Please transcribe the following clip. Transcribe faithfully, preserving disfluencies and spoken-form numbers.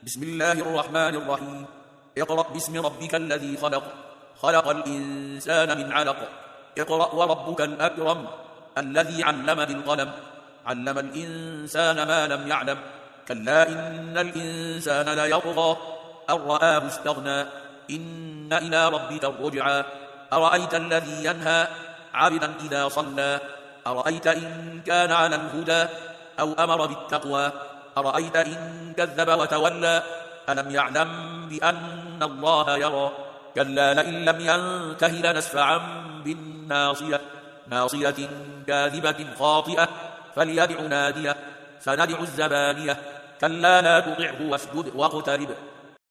بسم الله الرحمن الرحيم. اقرأ باسم ربك الذي خلق خلق الإنسان من علق. اقرأ وربك الأكرم الذي علم بالقلم علم الإنسان ما لم يعلم. كلا إن الإنسان ليطغى أن رآه استغنى إن إلى ربك الرجعى. أرأيت الذي ينهى عبدا إذا صلى أرأيت إن كان على الهدى أو أمر بالتقوى أرأيت إن كذب وتولى ألم يعلم بأن الله يرى. كلا لئن لم ينته لنسفعا بالناصية ناصية كاذبة خاطئة فليدع ناديه سندع الزبانية. كلا لا تطعه واسجد واقترب